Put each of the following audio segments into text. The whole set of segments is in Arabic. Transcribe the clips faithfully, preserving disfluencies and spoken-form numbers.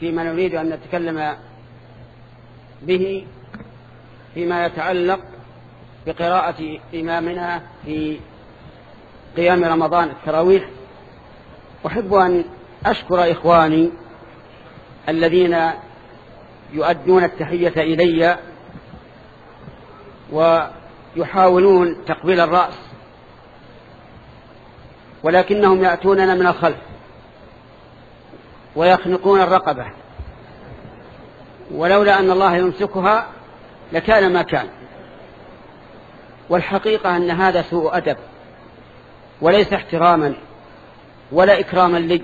فيما نريد أن نتكلم به فيما يتعلق بقراءة إمامنا في قيام رمضان التراويح. أحب أن أشكر إخواني الذين يؤدون التحية إلي ويحاولون تقبيل الرأس، ولكنهم يأتوننا من الخلف ويخنقون الرقبة، ولولا أن الله يمسكها لكان ما كان. والحقيقة أن هذا سوء أدب وليس احتراما ولا إكراما لي،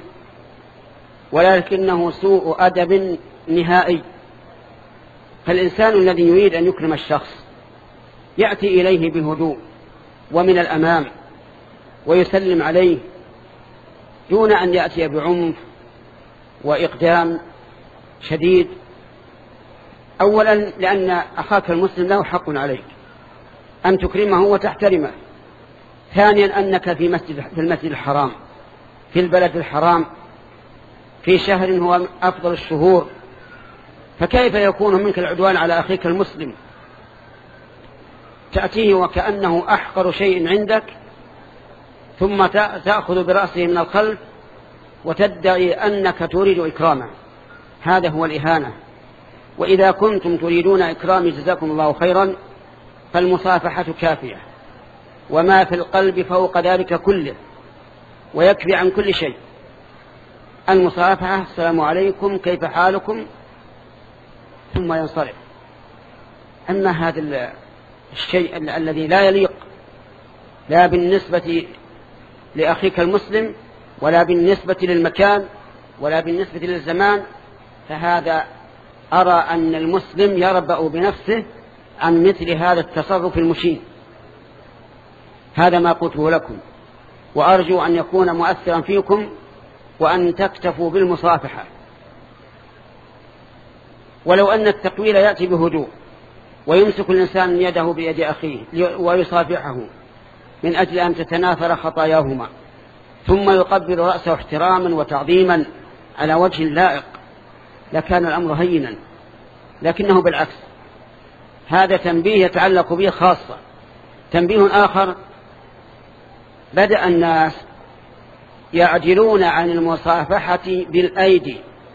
ولكنه سوء أدب نهائي. فالإنسان الذي يريد أن يكرم الشخص يأتي إليه بهدوء ومن الأمام ويسلم عليه دون أن يأتي بعنف وإقدام شديد. أولا لأن أخاك المسلم له حق عليك أن تكرمه وتحترمه. ثانيا أنك في مسجد في المسجد الحرام، في البلد الحرام، في شهر هو أفضل الشهور، فكيف يكون منك العدوان على أخيك المسلم؟ تأتيه وكأنه أحقر شيء عندك، ثم تأخذ برأسه من الخلف وتدعي أنك تريد إكرامه. هذا هو الإهانة. وإذا كنتم تريدون إكرامي جزاكم الله خيرا فالمصافحة كافية، وما في القلب فوق ذلك كله، ويكفي عن كل شيء. المصافحة السلام عليكم كيف حالكم ثم ينصرف. أما هذا الشيء الذي لا يليق لا بالنسبة لأخيك المسلم ولا بالنسبة للمكان ولا بالنسبة للزمان، فهذا أرى أن المسلم يربأ بنفسه عن مثل هذا التصرف المشين. هذا ما قلته لكم، وأرجو أن يكون مؤثرا فيكم وأن تكتفوا بالمصافحة. ولو أن التقويل يأتي بهدوء ويمسك الإنسان يده بيد أخيه ويصافحه من أجل أن تتناثر خطاياهما، ثم يقبل رأسه احتراما وتعظيما على وجه لائق، لكان الأمر هينا. لكنه بالعكس، هذا تنبيه يتعلق به خاصة. تنبيه آخر: بدأ الناس يعجلون عن المصافحة بالأيدي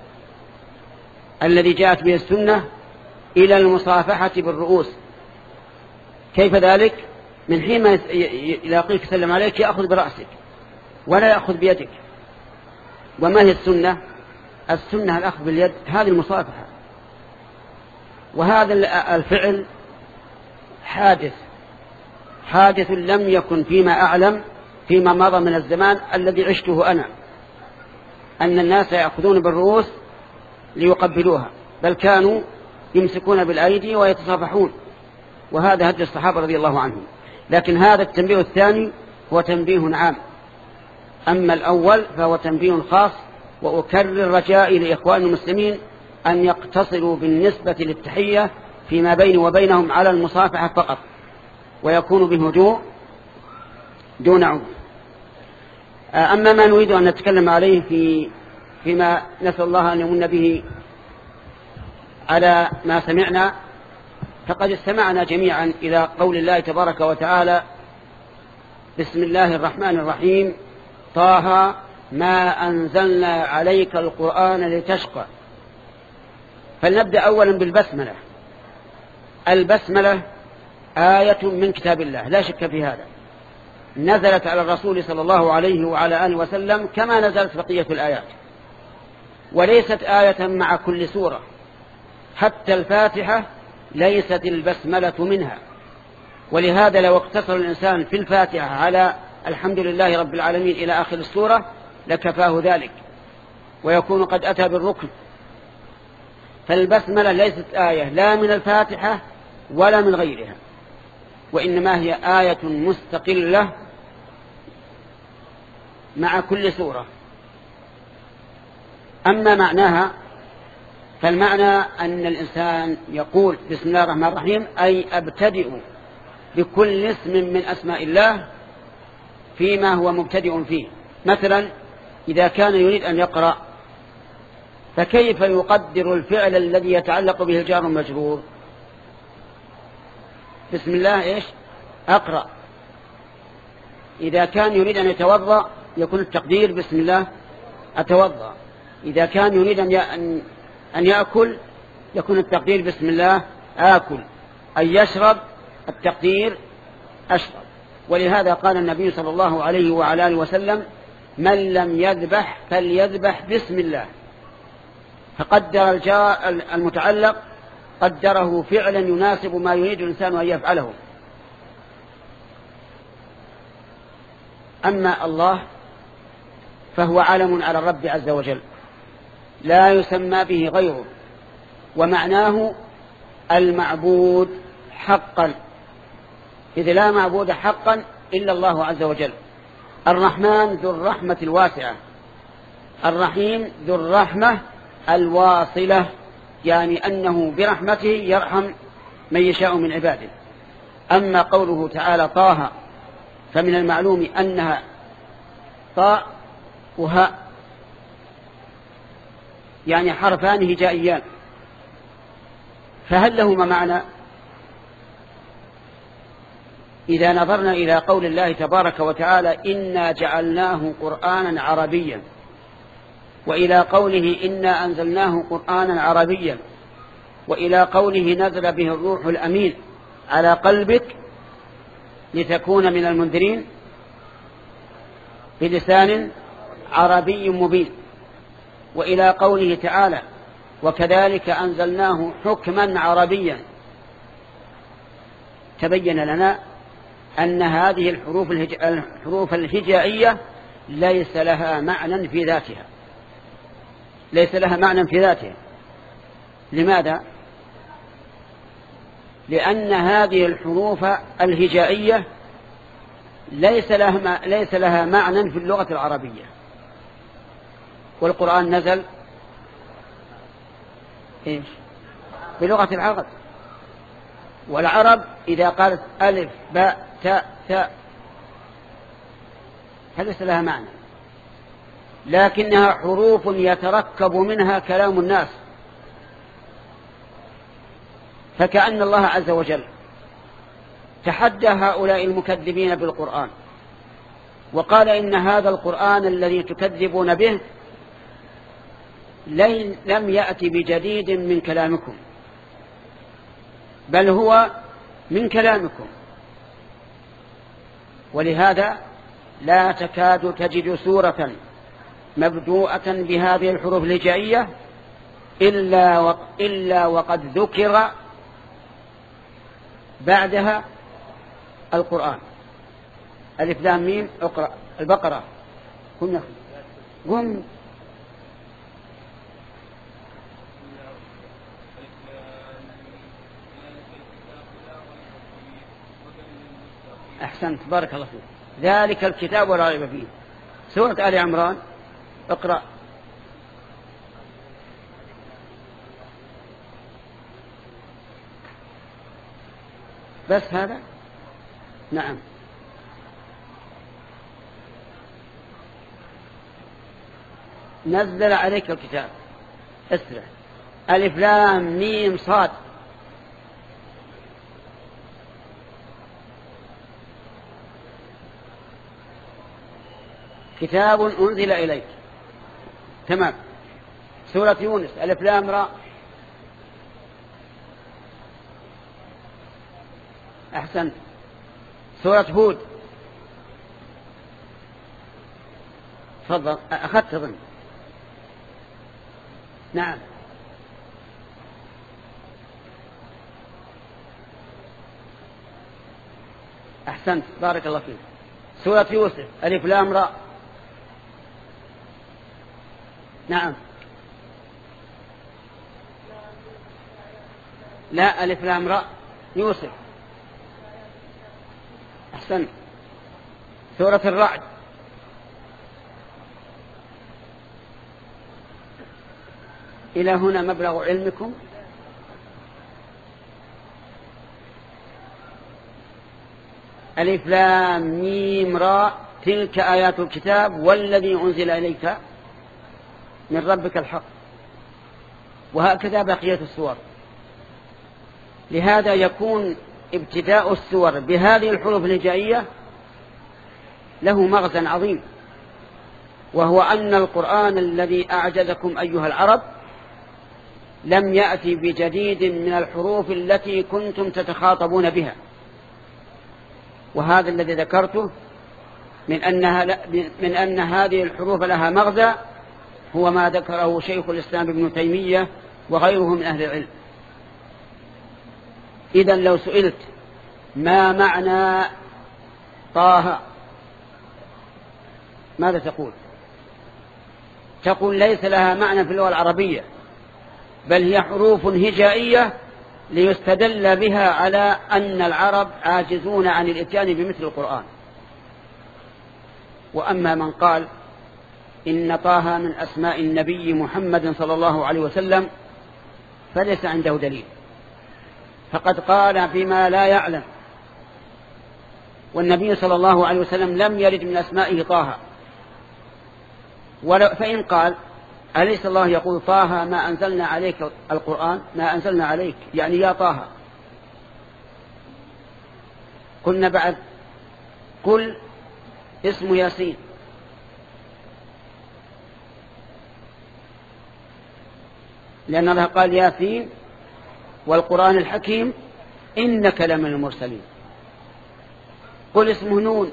الذي جاءت به السنة إلى المصافحة بالرؤوس. كيف ذلك؟ من حين ما يلاقيك سلم عليك يأخذ برأسك ولا يأخذ بيدك. وما هي السنة؟ السنة الأخذ باليد، هذه المصافحة. وهذا الفعل حادث حادث لم يكن فيما أعلم فيما مضى من الزمان الذي عشته أنا، أن الناس يأخذون بالرؤوس ليقبلوها، بل كانوا يمسكون بالأيدي ويتصافحون، وهذا هدي الصحابة رضي الله عنهم. لكن هذا التنبيه الثاني هو تنبيه عام، أما الأول فهو تنبيه خاص. وأكرر رجائي لإخوان المسلمين أن يقتصروا بالنسبة للتحية فيما بيني وبينهم على المصافحة فقط، ويكون بهدوء دون عنف. أما ما نريد أن نتكلم عليه في فيما نسأل الله أن يمن به على ما سمعنا، فقد استمعنا جميعا إلى قول الله تبارك وتعالى: بسم الله الرحمن الرحيم، طه ما أنزلنا عليك القرآن لتشقى. فلنبدأ أولا بالبسملة. البسملة آية من كتاب الله لا شك في هذا، نزلت على الرسول صلى الله عليه وعلى آله وسلم كما نزلت بقية الآيات، وليست آية مع كل سورة. حتى الفاتحة ليست البسملة منها، ولهذا لو اقتصر الإنسان في الفاتحة على الحمد لله رب العالمين إلى آخر السورة لكفاه ذلك، ويكون قد أتى بالركن. فالبسملة ليست آية لا من الفاتحة ولا من غيرها، وإنما هي آية مستقلة مع كل سورة. أما معناها فالمعنى أن الإنسان يقول بسم الله الرحمن الرحيم، أي أبتدئ بكل اسم من أسماء الله فيما هو مبتدئ فيه. مثلا إذا كان يريد أن يقرأ فكيف يقدر الفعل الذي يتعلق به الجار المجرور؟ بسم الله إيش؟ أقرأ. إذا كان يريد أن يتوضأ يكون التقدير بسم الله أتوضأ. إذا كان يريد أن يأكل يكون التقدير بسم الله آكل. أن يشرب التقدير أشرب. ولهذا قال النبي صلى الله عليه وعلى آله وسلم: من لم يذبح فليذبح بسم الله. فقدر المتعلق قدره فعلا يناسب ما يريد الإنسان أن يفعله. أما الله فهو علم على الرب عز وجل لا يسمى به غيره، ومعناه المعبود حقا، إذ لا معبود حقا إلا الله عز وجل. الرحمن ذو الرحمة الواسعة، الرحيم ذو الرحمة الواصلة، يعني أنه برحمته يرحم من يشاء من عباده. أما قوله تعالى طه فمن المعلوم أنها طاء وهاء، يعني حرفان هجائيان، فهل لهما معنى؟ إذا نظرنا إلى قول الله تبارك وتعالى: إنا جعلناه قرآنا عربيا، وإلى قوله: إنا أنزلناه قرآنا عربيا، وإلى قوله: نزل به الروح الأمين على قلبك لتكون من المنذرين بلسان عربي مبين، وإلى قوله تعالى: وكذلك أنزلناه حكما عربيا، تبين لنا أن هذه الحروف, الهج... الحروف الهجائية ليس لها معنى في ذاتها، ليس لها معنى في ذاتها. لماذا؟ لأن هذه الحروف الهجائية ليس لها, ليس لها معنى في اللغة العربية، والقرآن نزل إيش؟ بلغة العرب، والعرب إذا قالت ألف باء تاء ثاء فليس لها معنى، لكنها حروف يتركب منها كلام الناس. فكأن الله عز وجل تحدى هؤلاء المكذبين بالقرآن وقال: إن هذا القرآن الذي تكذبون به لم يأتي بجديد من كلامكم، بل هو من كلامكم. ولهذا لا تكاد تجد سورة مبدوءة بهذه الحروف الهجائية إلا, إلا وقد ذكر بعدها القرآن. ألف لام ميم اقرأ البقرة. قم قم أحسنت، بارك الله فيك. ذلك الكتاب ولا ريب فيه. سورة آل عمران اقرأ. بس هذا؟ نعم. نزل عليك الكتاب. اسرع. ألف لام ميم صاد. كتاب أنزل إليك. تمام. سورة يونس ألف لام راء. أحسنت. سورة هود. تفضل. أخذت ظن. نعم. أحسنت، بارك الله فيك. سورة يوسف ألف لام راء. نعم. لا، ألف لام راء يوسف. أحسنت. سورة الرعد. إلى هنا مبلغ علمكم. ألف لام ميم راء تلك آيات الكتاب والذي أنزل إليك من ربك الحق. وهكذا بقية السور. لهذا يكون ابتداء السور بهذه الحروف الهجائية له مغزى عظيم، وهو أن القرآن الذي أعجزكم أيها العرب لم يأتي بجديد من الحروف التي كنتم تتخاطبون بها. وهذا الذي ذكرته من, أنها من أن هذه الحروف لها مغزى هو ما ذكره شيخ الإسلام ابن تيمية وغيره من أهل العلم. إذن لو سئلت ما معنى طه ماذا تقول؟ تقول ليس لها معنى في اللغة العربية، بل هي حروف هجائية ليستدل بها على أن العرب عاجزون عن الإتيان بمثل القرآن. وأما من قال إن طه من أسماء النبي محمد صلى الله عليه وسلم فليس عنده دليل، فقد قال بما لا يعلم، والنبي صلى الله عليه وسلم لم يرد من أسمائه طه. فإن قال أليس الله يقول طه ما أنزلنا عليك القرآن، ما أنزلنا عليك يعني يا طه. قلنا بعد قل اسم ياسين، لأن الله قال ياسين والقرآن الحكيم إنك لمن المرسلين. قل اسمه نون،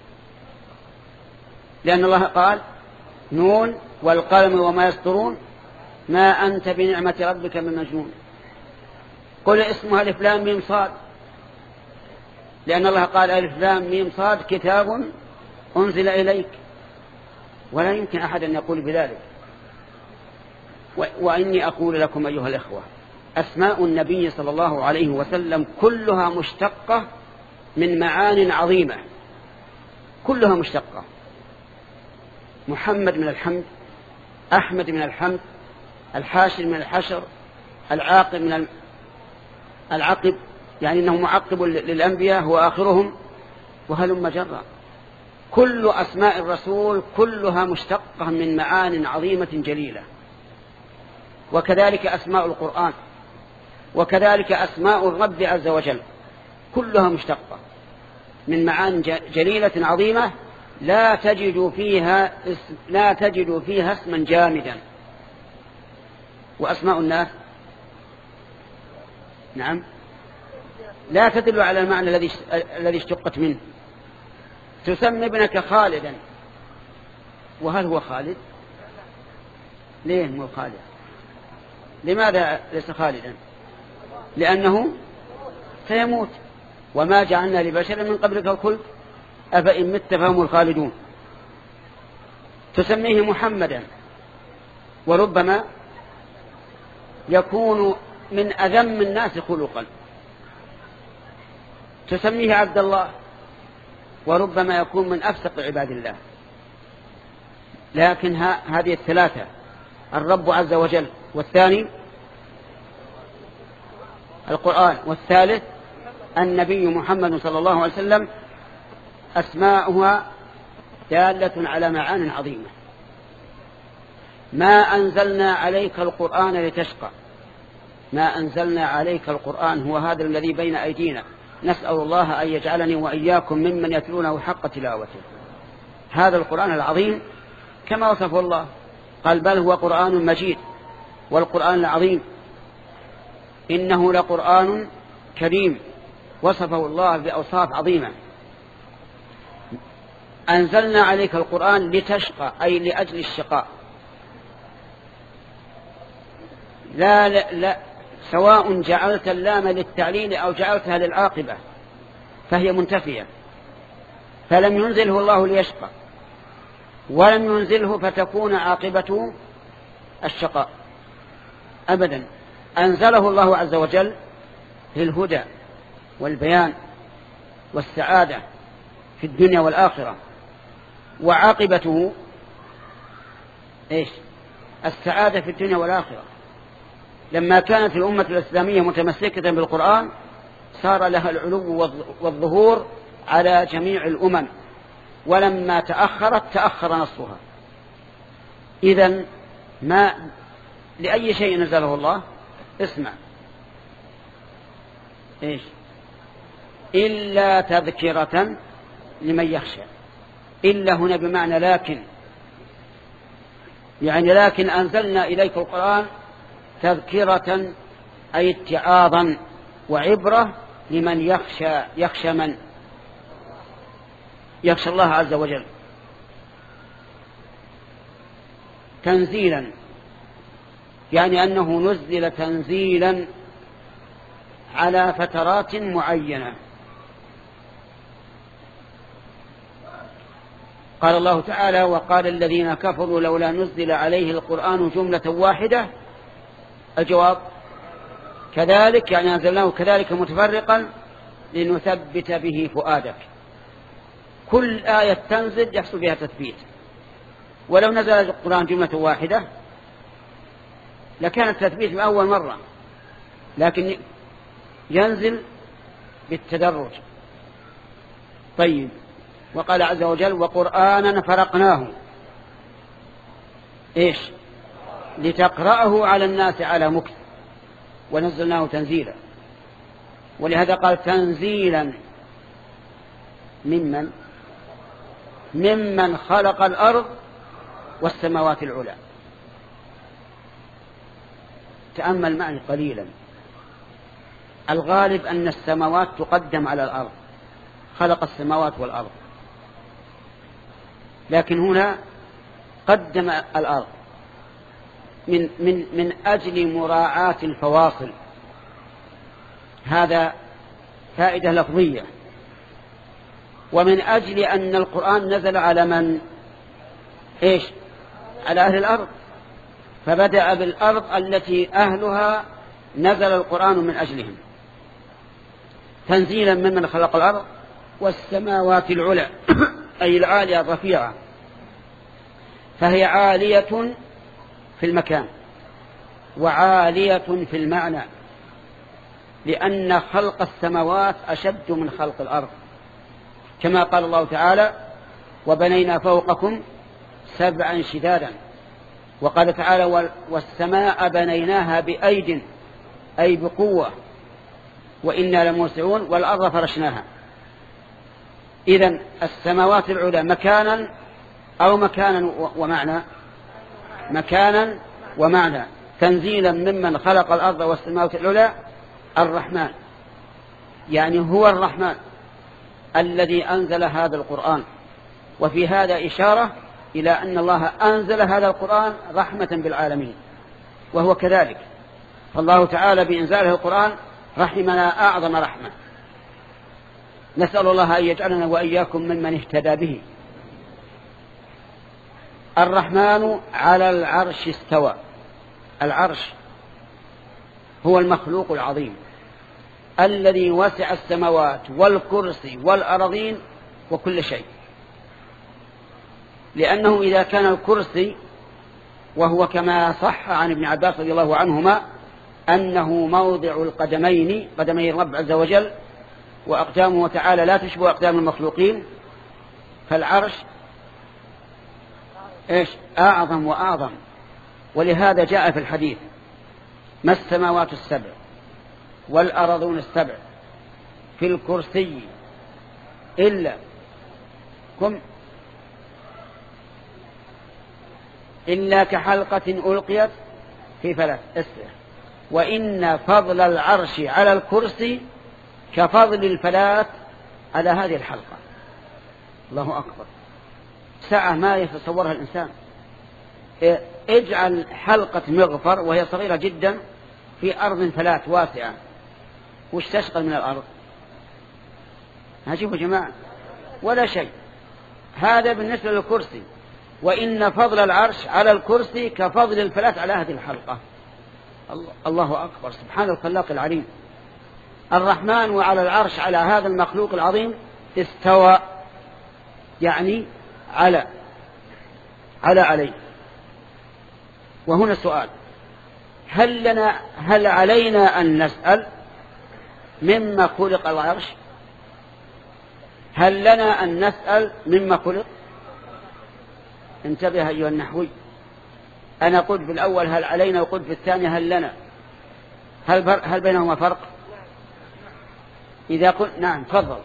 لأن الله قال نون والقلم وما يسطرون ما أنت بنعمة ربك من مجنون. قل اسمها ألف لام ميم صاد، لأن الله قال ألف لام ميم صاد كتاب أنزل إليك، ولا يمكن أحد أن يقول بذلك. وإني أقول لكم أيها الإخوة أسماء النبي صلى الله عليه وسلم كلها مشتقة من معان عظيمة، كلها مشتقة. محمد من الحمد، أحمد من الحمد، الحاشر من الحشر، العاقب من العقب، يعني أنه معقب للأنبياء هو آخرهم، وهلم جرا. كل أسماء الرسول كلها مشتقة من معان عظيمة جليلة. وكذلك أسماء القرآن، وكذلك أسماء الرب عز وجل كلها مشتقة من معان جليلة عظيمة لا تجد فيها اسم لا تجد فيها اسما جامدا. وأسماء الناس نعم لا تدل على المعنى الذي الذي اشتقت منه. تسمي ابنك خالدا، وهل هو خالد؟ ليه مو خالد؟ لماذا ليس خالدا؟ لأنه سيموت، وما جعلنا لبشر من قبلك الخلد أفإن مت فهم الخالدون. تسميه محمدا، وربما يكون من أذم الناس خلقا. تسميه عبد الله، وربما يكون من أفسق عباد الله. لكن هذه الثلاثة الرب عز وجل، والثاني القرآن، والثالث النبي محمد صلى الله عليه وسلم أسماؤها دالة على معان عظيمة. ما أنزلنا عليك القرآن لتشقى، ما أنزلنا عليك القرآن هو هذا الذي بين أيدينا، نسأل الله أن يجعلني وإياكم ممن يتلونه حق تلاوته. هذا القرآن العظيم كما وصفه الله، قال بل هو قرآن مجيد، والقرآن العظيم إنه لقرآن كريم، وصفه الله بأوصاف عظيمة. أنزلنا عليك القرآن لتشقى أي لأجل الشقاء. لا, لا, لا سواء جعلت اللام للتعليل أو جعلتها للعاقبة فهي منتفية. فلم ينزله الله ليشقى، ولم ينزله فتكون عاقبته الشقاء أبدا. أنزله الله عز وجل للهدى والبيان والسعادة في الدنيا والآخرة، وعاقبته إيش؟ السعادة في الدنيا والآخرة. لما كانت الأمة الإسلامية متمسكة بالقرآن صار لها العلو والظهور على جميع الأمم، ولما تأخرت تأخر نصرها. إذن ما لأي شيء نزله الله اسمع إيش إلا تذكرة لمن يخشى. إلا هنا بمعنى لكن، يعني لكن أنزلنا إليك القرآن تذكرة أي اتعاظا وعبرة لمن يخشى. يخشى من؟ يخشى الله عز وجل. تنزيلا يعني أنه نزل تنزيلا على فترات معينة. قال الله تعالى وقال الذين كفروا لولا نزل عليه القرآن جملة واحدة. الجواب كذلك، يعني أنزلناه كذلك متفرقا لنثبت به فؤادك. كل آية تنزل يحصل بها تثبيت. ولو نزل القرآن جملة واحدة لكان التثبيت من أول مرة، لكن ينزل بالتدرج. طيب، وقال عز وجل وقرآنا فرقناه إيش لتقرأه على الناس على مكث ونزلناه تنزيلا. ولهذا قال تنزيلا ممن ممن خلق الأرض والسماوات العلى. تأمل معي قليلا. الغالب أن السماوات تقدم على الأرض، خلق السماوات والأرض، لكن هنا قدم الأرض من, من, من أجل مراعاة الفواصل. هذا فائدة لفظية. ومن أجل أن القرآن نزل على من إيش على أهل الأرض، فبدأ بالأرض التي أهلها نزل القرآن من أجلهم. تنزيلا ممن خلق الأرض والسماوات العلى أي العالية الرفيعة، فهي عالية في المكان وعالية في المعنى، لأن خلق السماوات أشد من خلق الأرض، كما قال الله تعالى وبنينا فوقكم سبعا شدادا. وقال تعالى والسماء بنيناها بأيد أي بقوة وإنا لموسعون والأرض فرشناها. إذن السماوات العلى مكانا أو مكانا ومعنى، مكانا ومعنى. تنزيلا ممن خلق الأرض والسماوات العلى الرحمن، يعني هو الرحمن الذي أنزل هذا القرآن. وفي هذا إشارة إلى أن الله أنزل هذا القرآن رحمة بالعالمين، وهو كذلك. فالله تعالى بإنزاله القرآن رحمنا أعظم رحمة. نسأل الله أن يجعلنا وإياكم ممن اهتدى به. الرحمن على العرش استوى. العرش هو المخلوق العظيم الذي وسع السماوات والكرسي والأرضين وكل شيء، لأنه إذا كان الكرسي، وهو كما صح عن ابن عباس رضي الله عنهما أنه موضع القدمين، قدمي الرب عز وجل، وأقدامه تعالى لا تشبه أقدام المخلوقين، فالعرش إيش أعظم وأعظم. ولهذا جاء في الحديث ما السماوات السبع والأرضون السبع في الكرسي إلا كم إلا كحلقة ألقيت في فلك اسفل، وإن فضل العرش على الكرسي كفضل الفلاة على هذه الحلقة. الله أكبر، ساعة ما يتصورها الإنسان. اجعل حلقة مغفر وهي صغيرة جدا في أرض فلاة واسعة، وش تشغل من الأرض؟ هشوفوا جماعة ولا شيء. هذا بالنسبة للكرسي. وإن فضل العرش على الكرسي كفضل الفلاة على هذه الحلقة. الله أكبر، سبحان الخلاق العليم. الرحمن وعلى العرش على هذا المخلوق العظيم استوى، يعني على على عليه. وهنا السؤال، هل لنا هل علينا أن نسأل مما خلق العرش؟ هل لنا أن نسأل مما خلق؟ انتبه أيها النحوي، أنا قلت في الأول هل علينا وقلت في الثاني هل لنا، هل, هل بينهما فرق؟ إذا قلت نعم تفضل.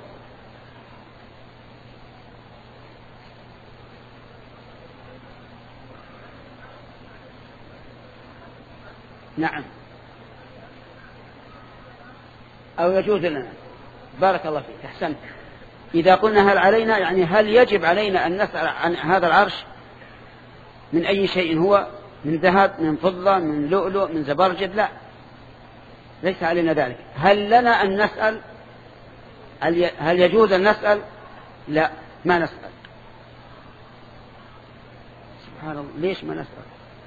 نعم أو يجوز لنا. بارك الله فيك أحسنت. إذا قلنا هل علينا يعني هل يجب علينا أن نسأل عن هذا العرش من أي شيء هو، من ذهب من فضة من لؤلؤ من زبرجد؟ لا، ليس علينا ذلك. هل لنا أن نسأل؟ هل يجوز أن نسأل؟ لا، ما نسأل. سبحان الله، ليش ما نسأل؟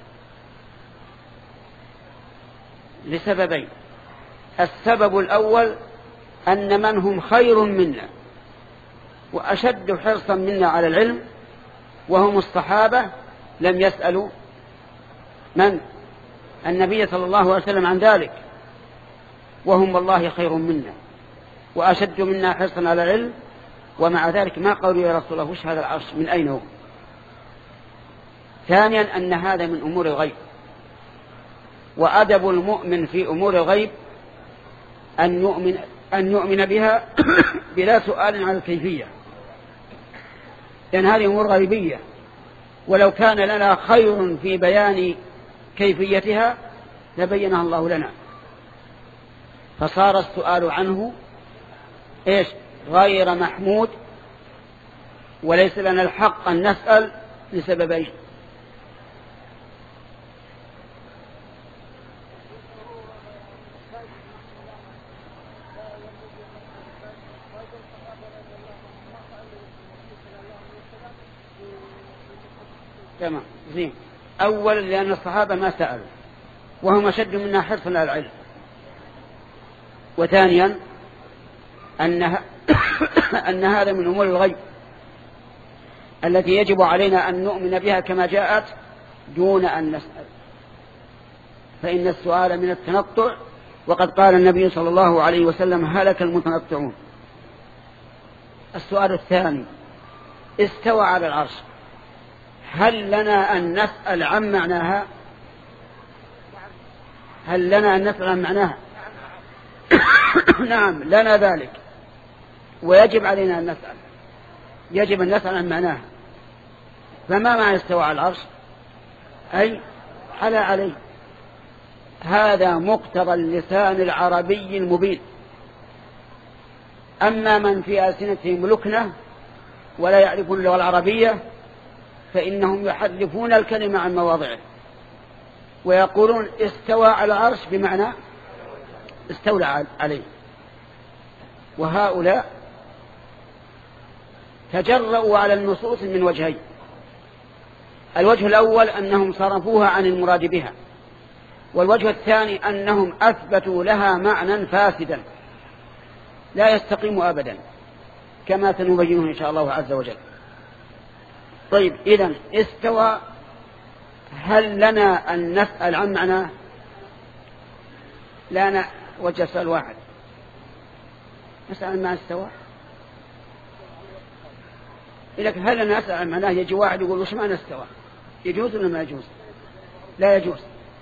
لسببين. السبب الأول أن من هم خير منا وأشد حرصا منا على العلم وهم الصحابة لم يسألوا من؟ النبي صلى الله عليه وسلم عن ذلك، وهم والله خير منا وأشد منا حرصا على العلم، ومع ذلك ما قالوا يا رسول الله وش هذا العرش من أين هو. ثانيا أن هذا من أمور الغيب، وأدب المؤمن في أمور الغيب أن يؤمن, أن يؤمن بها بلا سؤال عن الكيفية، لأن هذه أمور غيبية، ولو كان لنا خير في بيان كيفيتها لبينها الله لنا، فصار السؤال عنه إيش؟ غير محمود، وليس لنا الحق أن نسأل لسببين. تمام زين. أولا لأن الصحابة ما سألوا وهم أشد منا حرصا على العلم، وثانيا أن أن هذا من أمور الغيب التي يجب علينا أن نؤمن بها كما جاءت دون أن نسأل، فإن السؤال من التنطع، وقد قال النبي صلى الله عليه وسلم هلك المتنطعون. السؤال الثاني، استوى على العرش، هل لنا أن نسأل عن معناها؟ هل لنا أن نسأل عن معناها؟ نعم لنا ذلك، ويجب علينا أن نسأل، يجب أن نسأل عن معناها. فما معنى استوى على العرش؟ أي على عليه. هذا مقتضى اللسان العربي المبين. أما من في ألسنتهم لكنة ولا يعرفون اللغة العربية فإنهم يحرفون الكلمة عن مواضعه ويقولون استوى على العرش بمعنى استولى عليه. وهؤلاء تجرؤوا على النصوص من وجهين. الوجه الأول أنهم صرفوها عن المراد بها، والوجه الثاني أنهم أثبتوا لها معنى فاسدا لا يستقيم أبدا كما سنبينه إن شاء الله عز وجل. طيب إذن استوى، هل لنا أن نسأل عن معناه؟ لا نوجه سؤال واحد، نسأل عن معنى استوى. لك هل لنا نسأل عن معناه؟ يجي واحد يقول وش معنى استوى؟ يجوز ولا ما يجوز؟ لا يجوز.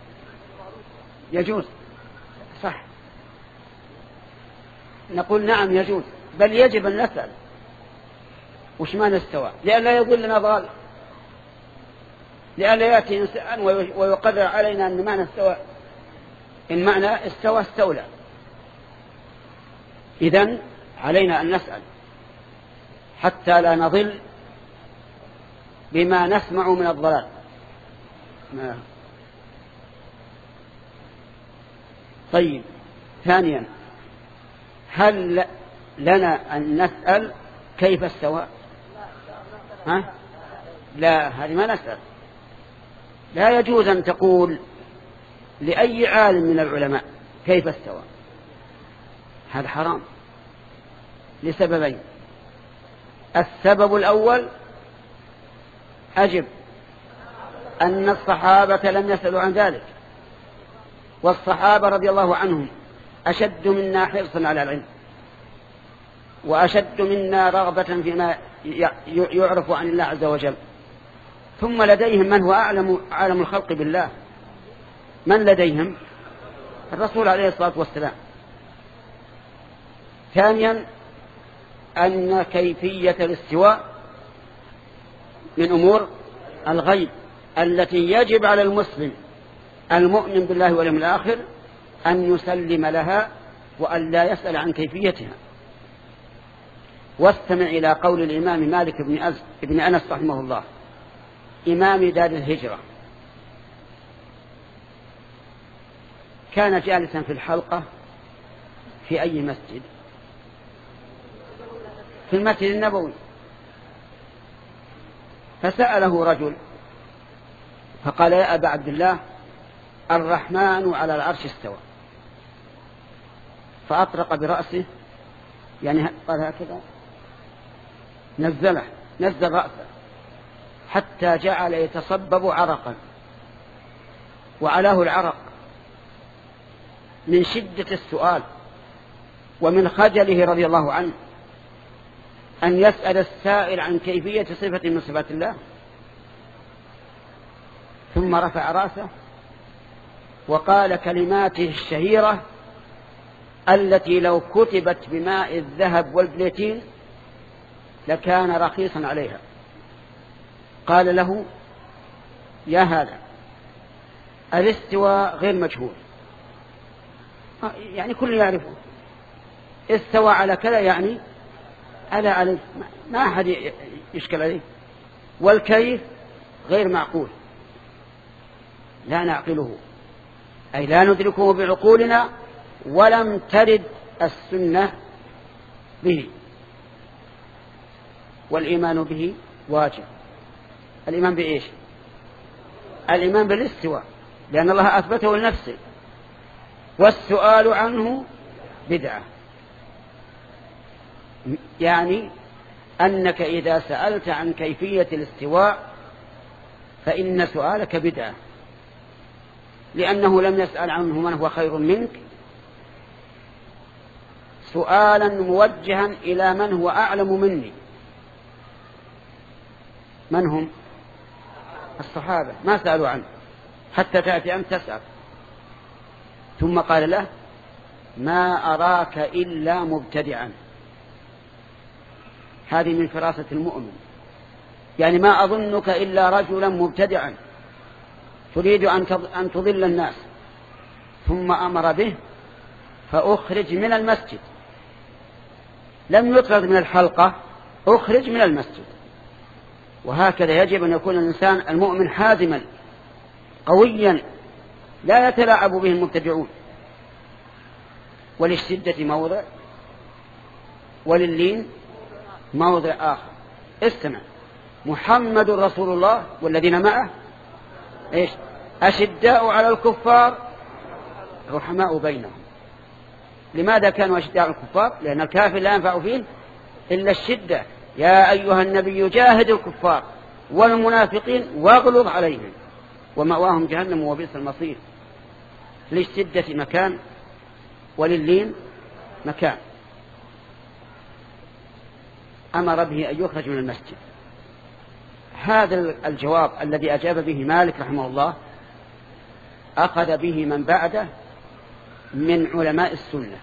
يجوز صح، نقول نعم يجوز، بل يجب أن نسأل وش معنى استوى، لأن لا يضلنا ضال، لأن لا يأتي إنسان ويقرر علينا أن معنى استوى إن معنى استوى استولى. إذن علينا أن نسأل حتى لا نضل بما نسمع من الضلال. ما. طيب ثانيا، هل لنا أن نسأل كيف استوى؟ ها؟ لا، هذه ما نسأل. لا يجوز أن تقول لأي عالم من العلماء كيف استوى، هذا حرام لسببين. السبب الأول أجب أن الصحابة لم يسألوا عن ذلك، والصحابة رضي الله عنهم أشد منا حرصا على العلم وأشد منا رغبة فيما يعرف عن الله عز وجل. ثم لديهم من هو أعلم, أعلم الخلق بالله. من لديهم؟ الرسول عليه الصلاة والسلام. ثانيا أن كيفية الاستواء من أمور الغيب التي يجب على المسلم المؤمن بالله واليوم الآخر أن يسلم لها وأن لا يسأل عن كيفيتها. واستمع إلى قول الإمام مالك بن, أز... بن أنس رحمه الله إمام دار الهجرة. كان جالسا في الحلقة في أي مسجد؟ في المسجد النبوي. فسأله رجل فقال يا أبا عبد الله الرحمن على العرش استوى. فأطرق برأسه يعني قال هكذا نزله نزل رأسه حتى جعل يتصبب عرقا وعلاه العرق من شدة السؤال ومن خجله رضي الله عنه أن يسأل السائل عن كيفية صفة من صفات الله. ثم رفع رأسه وقال كلماته الشهيرة التي لو كتبت بماء الذهب والبليتين لكان رخيصا عليها. قال له يا هذا الاستواء غير مجهول، يعني كل يعرفه، استوى على كذا يعني على عليه، ما أحد يشكل عليه، والكيف غير معقول لا نعقله، أي لا ندركه بعقولنا ولم ترد السنة به. والإيمان به واجب. الإيمان بإيش؟ الإيمان بالاستواء لأن الله أثبته لنفسه، والسؤال عنه بدعة، يعني أنك إذا سألت عن كيفية الاستواء فإن سؤالك بدعة، لأنه لم يسأل عنه من هو خير منك سؤالا موجها إلى من هو أعلم مني. من هم؟ الصحابة ما سألوا عنه حتى تأتي أن تسأل. ثم قال له ما أراك إلا مبتدعا. هذه من فراسة المؤمن، يعني ما أظنك إلا رجلا مبتدعا تريد أن تضل الناس. ثم أمر به فأخرج من المسجد، لم يطرد من الحلقة، أخرج من المسجد. وهكذا يجب أن يكون الإنسان المؤمن حازما قويا لا يتلاعب به المبتدعون. وللشدة موضع ولللين موضع آخر. استمع، محمد رسول الله والذين معه إيش؟ أشداء على الكفار رحماء بينهم. لماذا كانوا أشداء على الكفار؟ لأن الكافر لا ينفع فيه إلا الشدة. يا أيها النبي جاهد الكفار والمنافقين واغلظ عليهم ومأواهم جهنم وبئس المصير. للشدة مكان ولللين مكان. أمر به أن يخرج من المسجد. هذا الجواب الذي أجاب به مالك رحمه الله أخذ به من بعده من علماء السنة،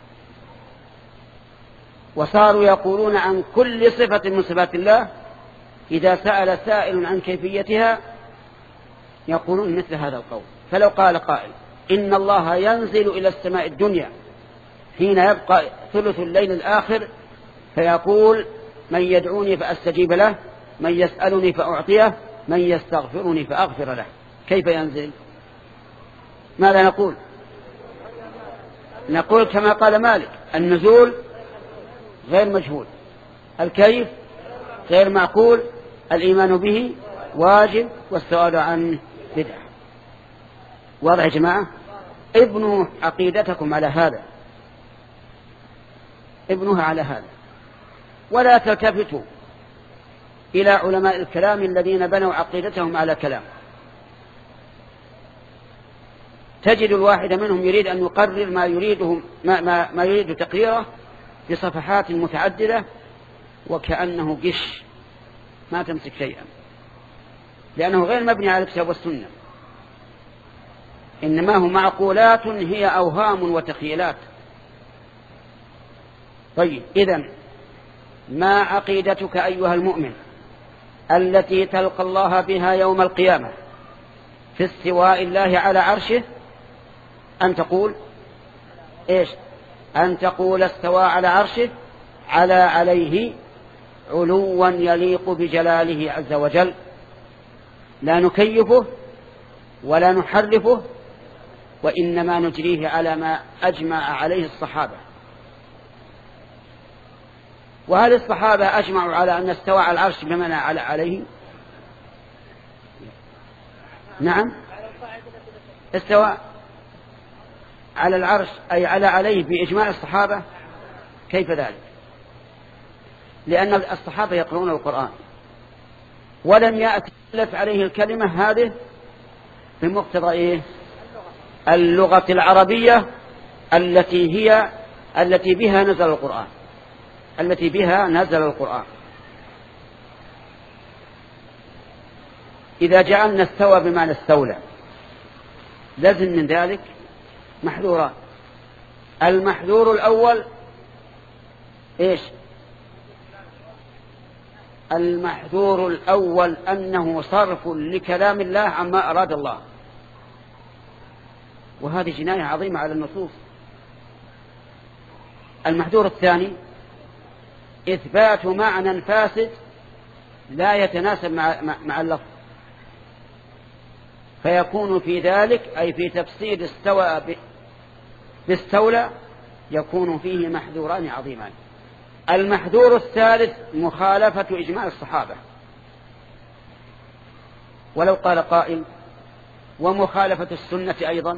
وصاروا يقولون عن كل صفة من صفات الله إذا سأل سائل عن كيفيتها يقولون مثل هذا القول. فلو قال قائل إن الله ينزل إلى السماء الدنيا حين يبقى ثلث الليل الآخر فيقول من يدعوني فأستجيب له، من يسألني فأعطيه، من يستغفرني فأغفر له، كيف ينزل؟ ماذا نقول؟ نقول كما قال مالك النزول غير مجهول، الكيف غير معقول، الإيمان به واجب، والسؤال عنه بدعة. واضح يا جماعة؟ ابنوا عقيدتكم على هذا، ابنوها على هذا، ولا تلتفتوا إلى علماء الكلام الذين بنوا عقيدتهم على كلام. تجد الواحد منهم يريد أن يقرر ما يريده ما, ما, ما يريد تقريره بصفحات متعددة وكأنه قش ما تمسك شيئا. لأنه غير مبني على الكتاب والسنة، إنما هو معقولات هي أوهام وتخيلات. طيب، إذن ما عقيدتك أيها المؤمن التي تلقى الله بها يوم القيامة في استواء الله على عرشه؟ أن تقول إيش؟ أن تقول استوى على عرشه على عليه علوا يليق بجلاله عز وجل، لا نكيفه ولا نحرفه، وإنما نجريه على ما أجمع عليه الصحابة. وهل الصحابة أجمعوا على أن استوى على العرش بمعنى على عليه؟ نعم، استوى على العرش أي على عليه بإجماع الصحابة. كيف ذلك؟ لأن الصحابة يقرؤون القرآن ولم يأتلف عليه الكلمة هذه بمقتضى إيه؟ اللغة العربية التي هي التي بها نزل القرآن التي بها نزل القرآن. إذا جعلنا استوى بمعنى استولى لازم من ذلك محذوران. المحذور الأول إيش؟ المحذور الأول أنه صرف لكلام الله عما أراد الله، وهذه جناية عظيمة على النصوص. المحذور الثاني إثبات معنى فاسد لا يتناسب مع, مع اللفظ، فيكون في ذلك أي في تفسير استوى باستولى يكون فيه محذوران عظيمان. المحذور الثالث مخالفة إجماع الصحابة. ولو قال قائل ومخالفة السنة أيضا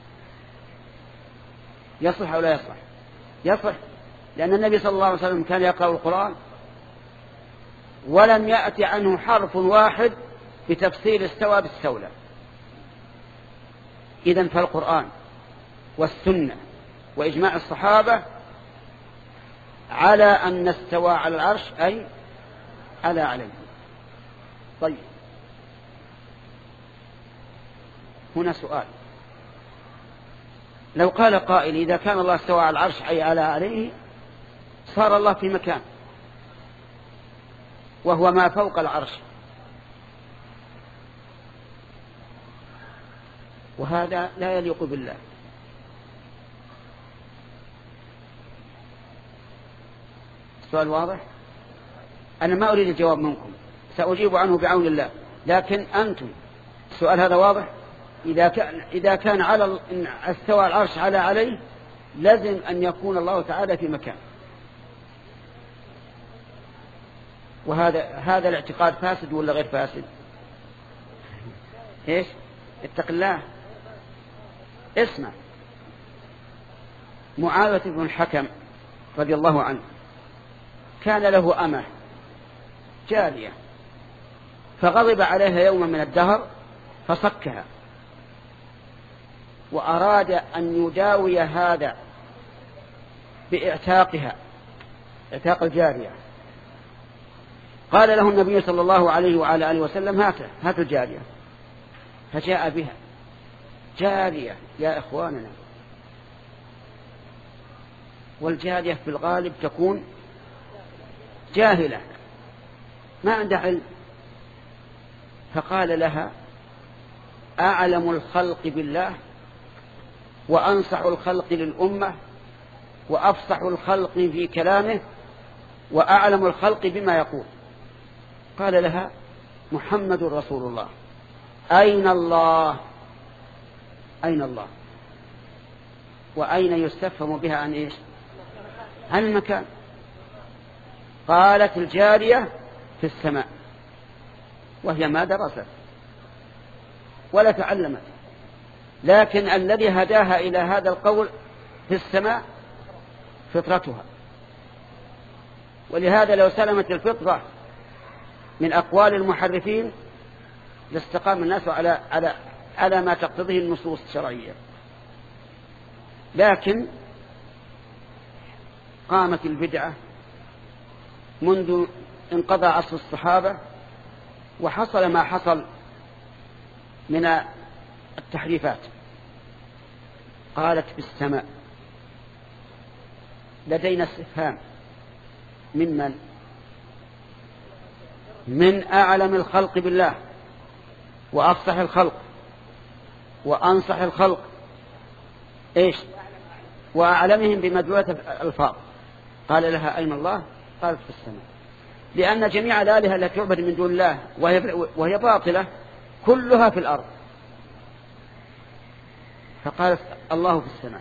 يصح أو لا يصح؟ يصح، لأن النبي صلى الله عليه وسلم كان يقرأ القرآن ولم يأتي عنه حرف واحد بتفسير استوى باستولى. إذن فالقرآن والسنة وإجماع الصحابة على أن استوى على العرش أي على عليه. طيب، هنا سؤال: لو قال قائل إذا كان الله استوى على العرش أي على عليه صار الله في مكان وهو ما فوق العرش، وهذا لا يليق بالله. السؤال واضح؟ أنا ما أريد الجواب منكم، سأجيب عنه بعون الله، لكن أنتم السؤال هذا واضح؟ إذا كان إذا كان على استوى العرش على عليه لازم أن يكون الله تعالى في مكان، وهذا هذا الاعتقاد فاسد ولا غير فاسد؟ إيش؟ اتق الله. اسمع، معاوية بن الحكم رضي الله عنه كان له أمة جارية، فغضب عليها يوما من الدهر فصكها، وأراد أن يداوي هذا باعتاقها، اعتاق الجارية. قال له النبي صلى الله عليه وعلى آله وسلم: هاته هات الجارية. فجاء بها جارية يا إخواننا، والجارية في الغالب تكون جاهلة ما عندها علم. فقال لها: أعلم الخلق بالله وأنصح الخلق للأمة وأفصح الخلق في كلامه وأعلم الخلق بما يقول. قال لها: محمد رسول الله. أين الله؟ أين الله؟ وأين يستفهم بها عن إيش؟ عن المكان. قالت الجارية: في السماء، وهي ما درست ولا تعلمت، لكن الذي هداها إلى هذا القول في السماء فطرتها. ولهذا لو سلمت الفطرة من أقوال المحرفين لاستقام الناس على على على ما تقتضيه النصوص الشرعية. لكن قامت البدعة منذ انقضى عصر الصحابة، وحصل ما حصل من التحريفات. قالت في السماء. لدينا استفهام ممن؟ من أعلم الخلق بالله وأفصح الخلق وأنصح الخلق، إيش؟ وأعلمهم بمدلولة الألفاظ. قال لها أين الله؟ قالت في السماء، لأن جميع الآلهة التي تعبد من دون الله وهي, وهي باطلة كلها في الأرض، فقالت الله في السماء.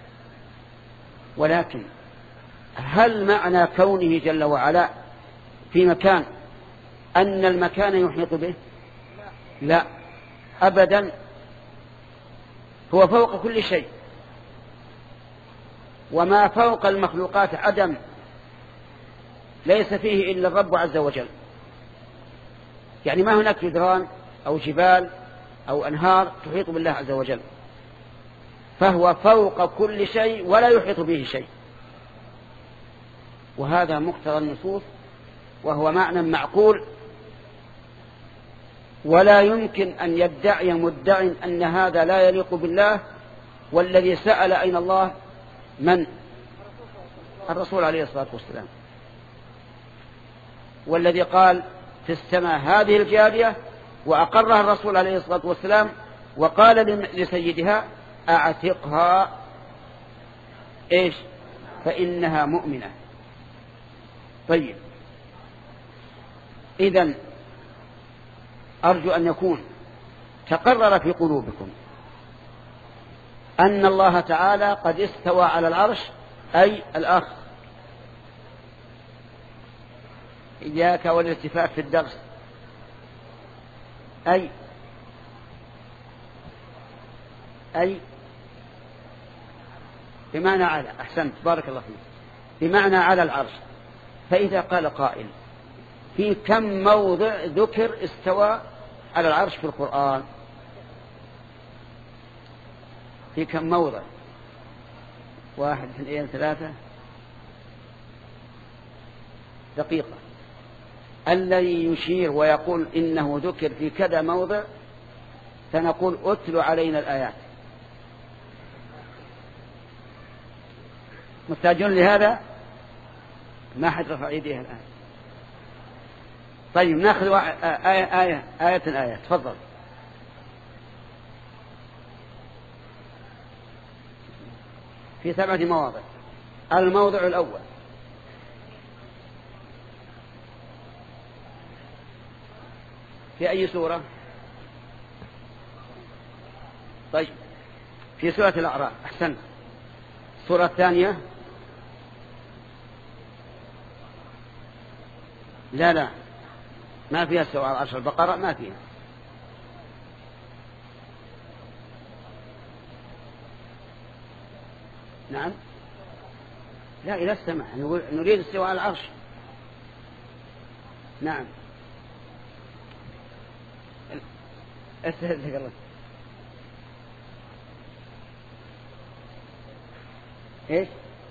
ولكن هل معنى كونه جل وعلا في مكان أن المكان يحيط به؟ لا أبدا، هو فوق كل شيء، وما فوق المخلوقات عدم، ليس فيه إلا الرب عز وجل. يعني ما هناك جدران أو جبال أو أنهار تحيط بالله عز وجل، فهو فوق كل شيء ولا يحيط به شيء. وهذا مقتضى النصوص، وهو معنى معقول، ولا يمكن أن يدعي مدع أن هذا لا يليق بالله. والذي سأل أين الله من؟ الرسول عليه الصلاة والسلام. والذي قال في السماء هذه الجارية وأقرها الرسول عليه الصلاة والسلام، وقال لسيدها أعتقها، إيش؟ فإنها مؤمنة. طيب، إذن أرجو أن يكون تقرر في قلوبكم أن الله تعالى قد استوى على العرش، أي الأخ إياك والالتفات في الدرس، أي أي بمعنى على، أحسنت بارك الله فيك، بمعنى على العرش. فإذا قال قائل في كم موضع ذكر استوى على العرش في القرآن؟ في كم موضع؟ واحد اثنين ثلاثة، دقيقة. الذي يشير ويقول إنه ذكر في كذا موضع فنقول أتل علينا الآيات. محتاجون لهذا؟ ما حد رفع يديه الآن. طيب ناخذ آية آية آية آية، تفضل. في سبعة مواضع. الموضع الأول في أي سورة؟ طيب في سورة الأعراف، أحسن. السورة الثانية لا لا ما فيها استوى على العرش. البقرة ما فيها. نعم لا إلى السماء، نريد استوى على العرش. نعم استهدك الله. ايش؟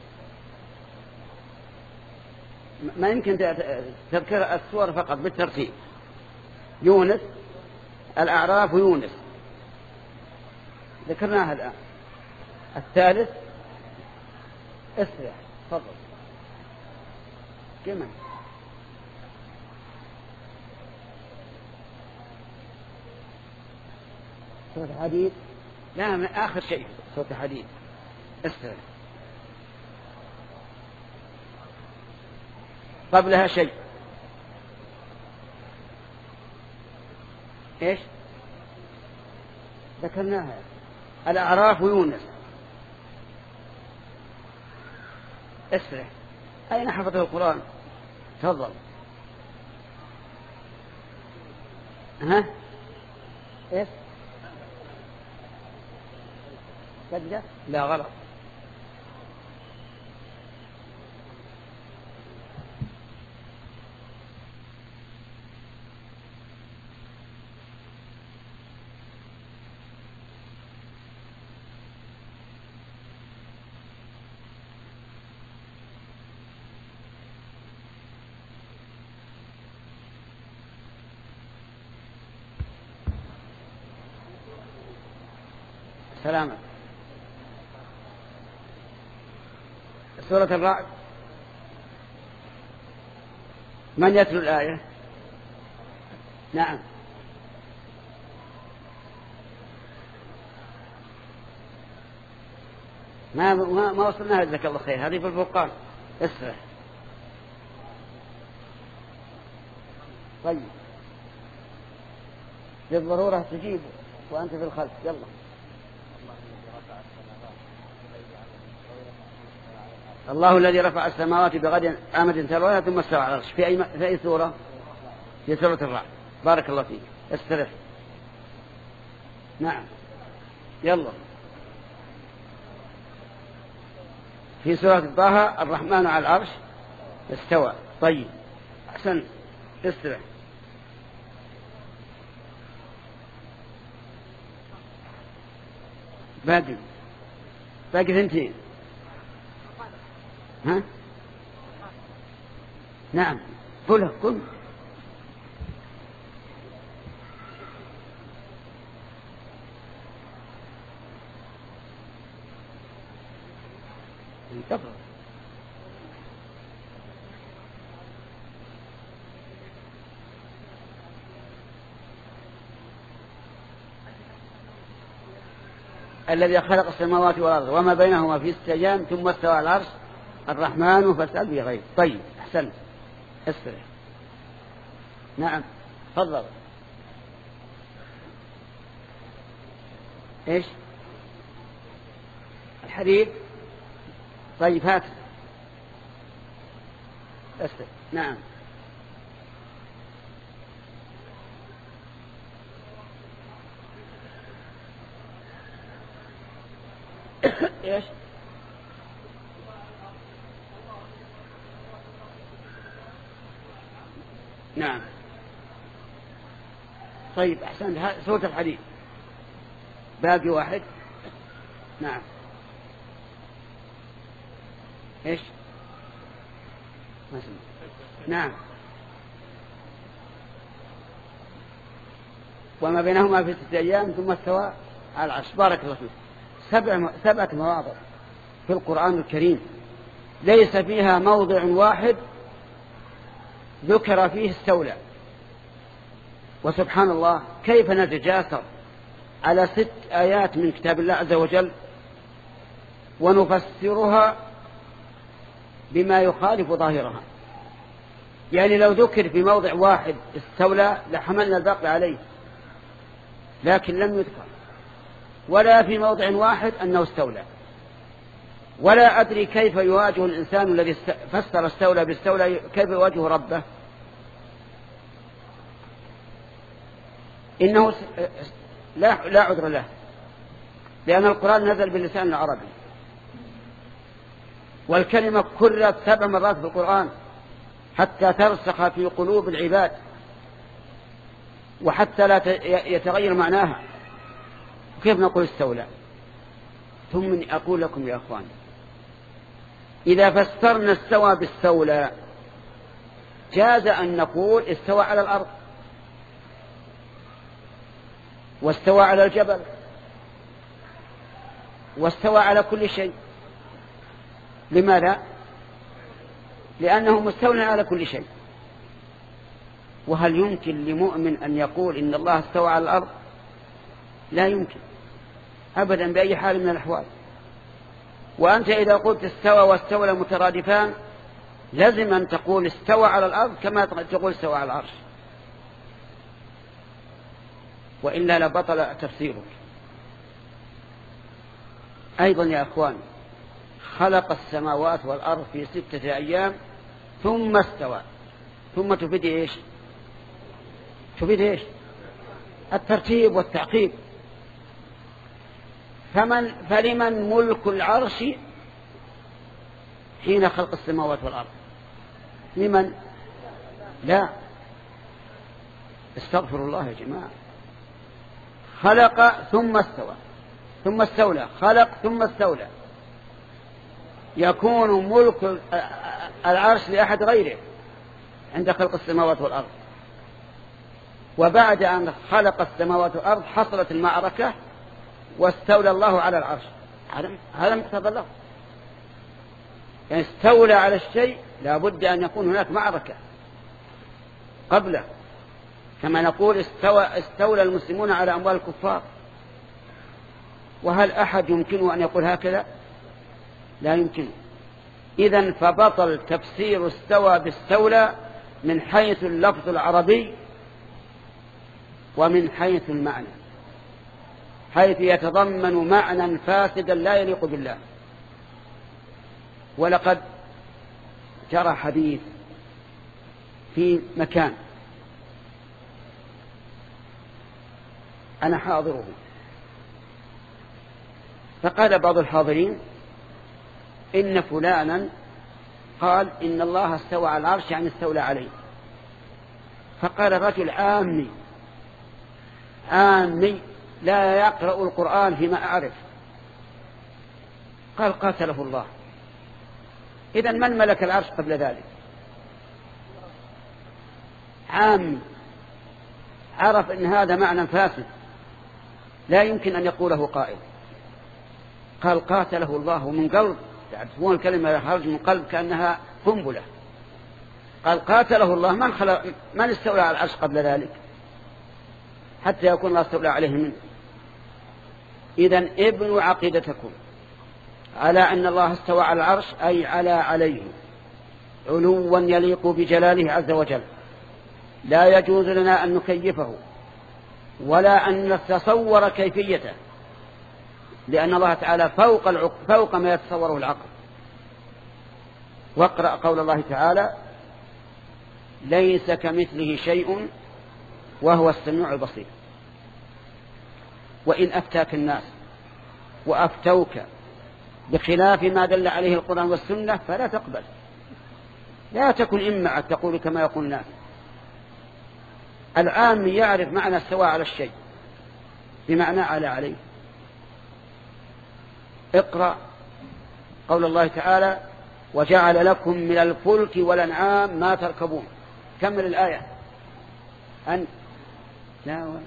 ما يمكن تذكر السور فقط بالترتيب. يونس، الأعراف ويونس ذكرناها الآن. الثالث اسرع، تفضل. كمان سورة الحديد، لا من آخر شيء سورة الحديد. اسرع. قبلها شيء، ايش ذكرناها؟ الأعراف ويونس. اسرع. أين حفظه القرآن؟ تفضل. ها ايش؟ سجدة؟ لا غلط. سلامة. سورة الرعد. من يتلو الآية؟ نعم. ما ما, ما وصلناها جزاك الله خير. هذه في الفرقان. اسرع. طيب للضرورة تجيب وأنت في الخلف. يلا. الله الذي رفع السماوات بغير عمد ترونها ثم استوى على العرش. في أي في أي سورة؟ في سورة الرعد. بارك الله فيك. استرح. نعم. يلا. في سورة طه الرحمن على العرش استوى. طيب أحسن. استرح. باقي باقي ثنتين. ها؟ نعم. قلها قل. انتظر. الذي خلق السماوات والأرض وما بينهما في ستة أيام ثم استوى على العرش الرحمن فاسأل به غيره. طيب أحسن. استرح. نعم. تفضل. ايش؟ الحديد. طيب هات. استرح. نعم. ايش؟ نعم. طيب أحسن. سورة الحديد. باقي واحد. نعم. ايش؟ نعم. وما بينهما في ستة أيام ثم استوى على العرش. بارك الله فيك. سبع سبعة مواضع في القرآن الكريم ليس فيها موضع واحد ذكر فيه استولى. وسبحان الله كيف نتجاسر على ست آيات من كتاب الله عز وجل ونفسرها بما يخالف ظاهرها. يعني لو ذكر في موضع واحد استولى لحملنا الباقي عليه، لكن لم يذكر ولا في موضع واحد أنه استولى. ولا أدري كيف يواجه الإنسان الذي فسر استولى باستولى، كيف يواجه ربه. إنه لا, لا عذر له، لأن القرآن نزل باللسان العربي، والكلمة كررت سبع مرات في القرآن حتى ترسخ في قلوب العباد وحتى لا يتغير معناها. كيف نقول استولى؟ ثم أقول لكم يا أخوان، إذا فسرنا استوى باستولى جاز أن نقول استوى على الأرض واستوى على الجبل واستوى على كل شيء. لماذا؟ لأنه مستولى على كل شيء. وهل يمكن لمؤمن أن يقول إن الله استوى على الأرض؟ لا يمكن أبدا بأي حال من الأحوال. وأنت إذا قلت استوى واستولى مترادفان لازم أن تقول استوى على الأرض كما تقول استوى على العرش، وإلا لبطل تفسيرك. أيضا يا أخوان، خلق السماوات والأرض في ستة أيام ثم استوى. ثم تفيد إيش؟ تفيد إيش؟ الترتيب والتعقيب. فمن فلمن ملك العرش حين خلق السماوات والأرض؟ لمن؟ لا، استغفر الله يا جماعة. خلق ثم استوى ثم استولى، خلق ثم استولى. يكون ملك العرش لأحد غيره عند خلق السماوات والأرض، وبعد أن خلق السماوات والأرض حصلت المعركة واستولى الله على العرش، هذا مقتضى اللفظ. يعني استولى على الشيء لا بد أن يكون هناك معركة قبله، كما نقول استوى استولى المسلمون على أموال الكفار. وهل أحد يمكنه أن يقول هكذا؟ لا يمكن. إذن فبطل تفسير استوى باستولى من حيث اللفظ العربي ومن حيث المعنى، حيث يتضمن معنى فاسدا لا يليق بالله. ولقد جرى حديث في مكان أنا حاضره، فقال بعض الحاضرين إن فلانا قال إن الله استوى على العرش يعني استولى عليه. فقال الرجل عامي عامي لا يقرأ القرآن فيما أعرف، قال قاتله الله. إذن من ملك العرش قبل ذلك؟ عامي عرف أن هذا معنى فاسد لا يمكن أن يقوله قائل، قال قاتله الله من قلب. تعرفون الكلمة خرج من قلب كأنها قنبلة. قال قاتله الله. من خلق من استولى على العرش قبل ذلك حتى يكون الله استولى عليه منه؟ إذن ابنوا عقيدتكم على أن الله استوى على العرش أي على عليه علوا يليق بجلاله عز وجل، لا يجوز لنا أن نكيفه ولا أن نتصور كيفيته، لأن الله تعالى فوق العقل فوق ما يتصوره العقل. واقرأ قول الله تعالى ليس كمثله شيء وهو السميع البصير. وإن أفتاك الناس وأفتوك بخلاف ما دل عليه القرآن والسنة فلا تقبل، لا تكن إمعا تقول كما يقول الناس. العام يعرف معنى استوى على الشيء بمعنى على عليه. اقرأ قول الله تعالى وجعل لكم من الفلك والأنعام ما تركبون. كمل الآية. أن لا و...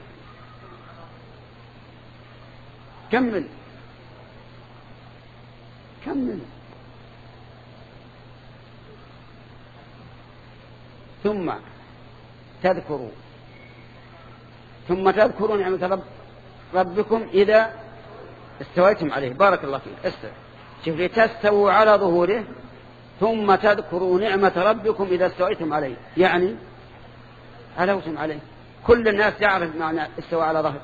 كمل كمل ثم تذكروا ثم تذكروا نعمة رب ربكم إذا استويتم عليه. بارك الله فيك. استوى شوف لتستووا على ظهوره ثم تذكروا نعمة ربكم إذا استويتم عليه، يعني علوتم عليه. كل الناس يعرف معنى استوى على ظهره،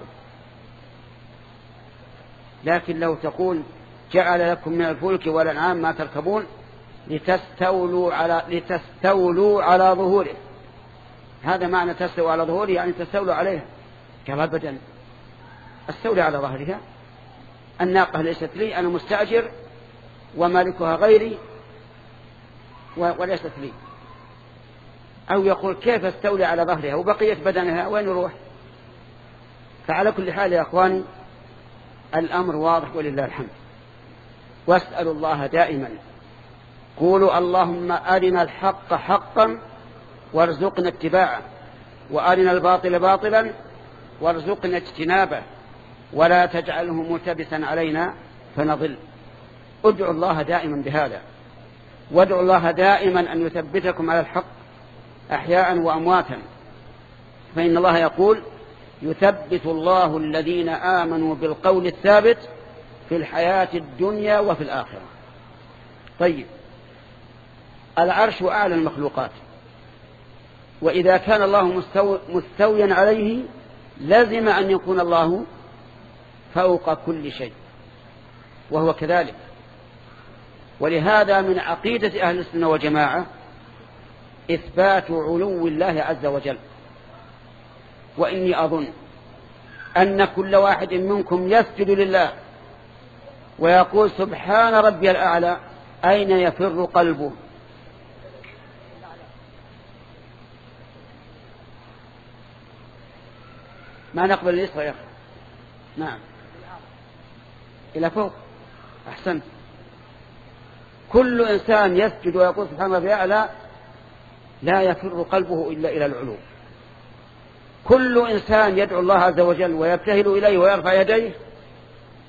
لكن لو تقول جعل لكم من الفلك والأنعام ما تركبون لتستولوا على لتستولوا على ظهوره، هذا معنى تستووا على ظهوره يعني تستولوا عليها. قال أبدا، استولى على ظهرها. الناقة ليست لي، أنا مستأجر ومالكها غيري وليست لي. أو يقول كيف استولى على ظهرها وبقية بدنها وين يروح؟ فعلى كل حال يا أخواني الأمر واضح ولله الحمد. واسألوا الله دائما، قولوا اللهم أرنا الحق حقا وارزقنا اتباعه، وأرنا الباطل باطلا وارزقنا اجتنابه، ولا تجعله ملتبسا علينا فنضل. ادعوا الله دائما بهذا، وادعوا الله دائما أن يثبتكم على الحق أحياء وأمواتا، فإن الله يقول يثبت الله الذين آمنوا بالقول الثابت في الحياة الدنيا وفي الآخرة. طيب، العرش أعلى المخلوقات، وإذا كان الله مستو... مستويا عليه لازم أن يكون الله فوق كل شيء، وهو كذلك. ولهذا من عقيدة أهل السنة والجماعة إثبات علو الله عز وجل. وإني أظن أن كل واحد منكم يسجد لله ويقول سبحان ربي الأعلى، أين يفر قلبه؟ ما نقبل الإصغاء يا أخي. نعم، إلى فوق. أحسنت. كل إنسان يسجد ويقول سبحان ربي الأعلى لا يفر قلبه إلا إلى العلو. كل إنسان يدعو الله عز وجل ويبتهل إليه ويرفع يديه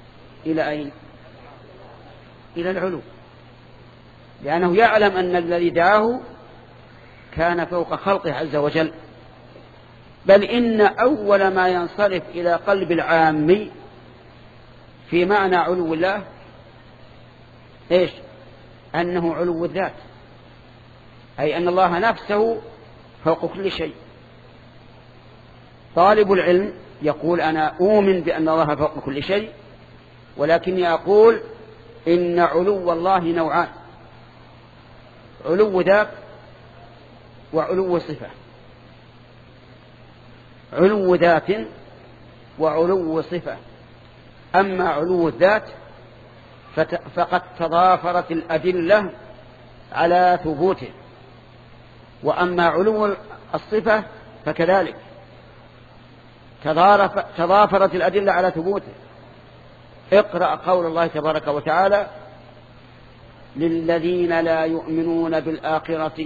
إلى أين؟ إلى العلو، لأنه يعلم أن الذي دعاه كان فوق خلقه عز وجل. بل إن أول ما ينصرف إلى قلب العام في معنى علو الله إيش؟ أنه علو الذات، أي أن الله نفسه فوق كل شيء. طالب العلم يقول أنا أؤمن بأن الله فوق كل شيء، ولكني أقول إن علو الله نوعان: علو ذات وعلو صفة. علو ذات وعلو صفة. أما علو الذات فقد تضافرت الأدلة على ثبوته، وأما علو الصفة فكذلك تضافرت الأدلة على ثبوته. اقرأ قول الله تبارك وتعالى: للذين لا يؤمنون بالآخرة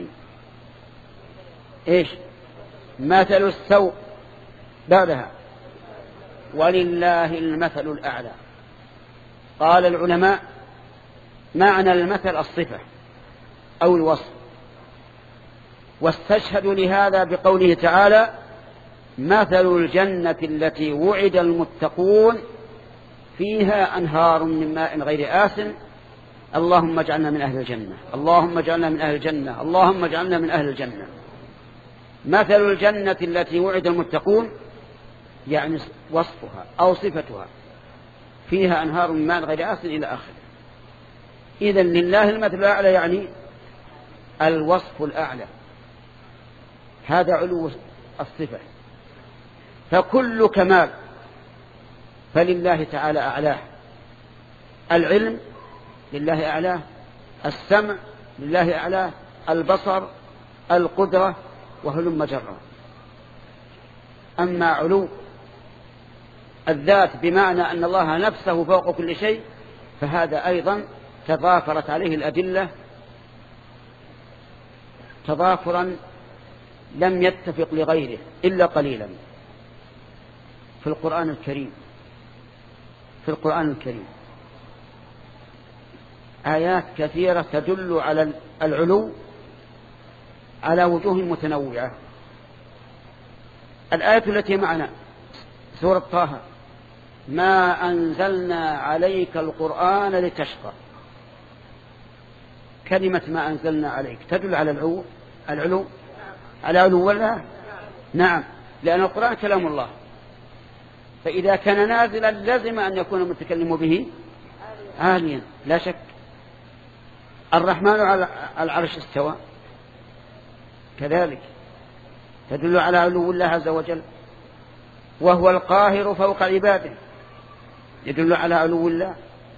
إيش؟ مثل السوء، بعدها ولله المثل الأعلى. قال العلماء: معنى المثل الصفة أو الوصف، واستشهدوا لهذا بقوله تعالى: مثل الجنة التي وعد المتقون فيها أنهار من ماء غير آسن. اللهم اجعلنا من أهل الجنة، اللهم اجعلنا من أهل الجنة، اللهم اجعلنا من أهل الجنة. مثل الجنة التي وعد المتقون يعني وصفها أو صفتها، فيها أنهار من ماء غير آسن إلى آخره. إذن لله المثل الأعلى يعني الوصف الأعلى، هذا علو الصفة. فكل كمال فلله تعالى أعلاه. العلم لله أعلاه، السمع لله أعلاه، البصر، القدرة، وهلم جرا. أما علو الذات بمعنى أن الله نفسه فوق كل شيء فهذا أيضا تضافرت عليه الأدلة تضافرا لم يتفق لغيره إلا قليلا في القرآن الكريم. في القرآن الكريم آيات كثيرة تدل على العلو على وجوه متنوعة. الآية التي معنا سورة طه: ما أنزلنا عليك القرآن لتشقى. كلمة ما أنزلنا عليك تدل على العلو العلو على علو الله. نعم، لأن القرآن كلام الله، فإذا كان نازلا لازم أن يكون المتكلم به عاليا لا شك. الرحمن على العرش استوى، كذلك تدل على علو الله عز وجل. وهو القاهر فوق عباده، يدل على علو الله.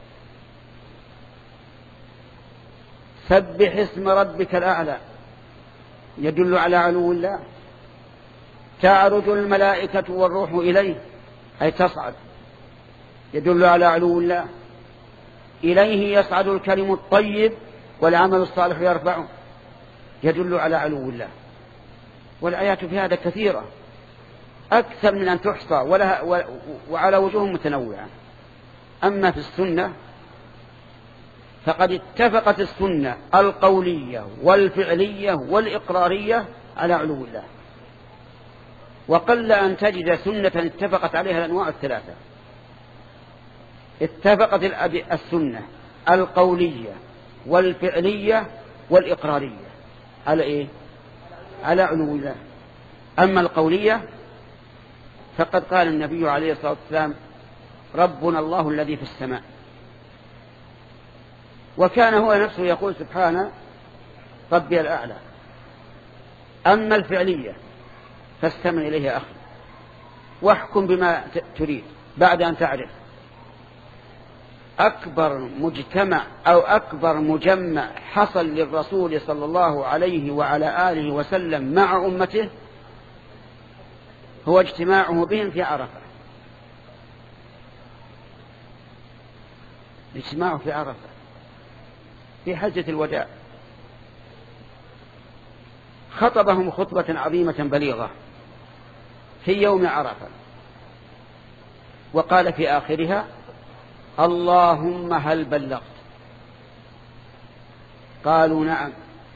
سبح اسم ربك الأعلى، يدل على علو الله. تعرج الملائكة والروح إليه، أي تصعد، يدل على علو الله. إليه يصعد الكلم الطيب والعمل الصالح يرفعه، يدل على علو الله. والآيات في هذا كثيرة أكثر من أن تحصى ولها وعلى وجوه متنوعة. أما في السنة فقد اتفقت السنة القولية والفعلية والإقرارية على علو الله، وقل أن تجد سنة اتفقت عليها الأنواع الثلاثة. اتفقت السنة القولية والفعلية والإقرارية على إيه؟ على علو الله. أما القولية فقد قال النبي عليه الصلاة والسلام: ربنا الله الذي في السماء. وكان هو نفسه يقول: سبحانه ربي الأعلى. أما الفعلية فاستمع إليه يا أخي واحكم بما تريد بعد أن تعرف. أكبر مجتمع أو أكبر مجمع حصل للرسول صلى الله عليه وعلى آله وسلم مع أمته هو اجتماعه بهم في عرفة. اجتماعه في عرفة في حجة الوداع، خطبهم خطبة عظيمة بليغة في يوم عرفة، وقال في آخرها: اللهم هل بلغت؟ قالوا نعم.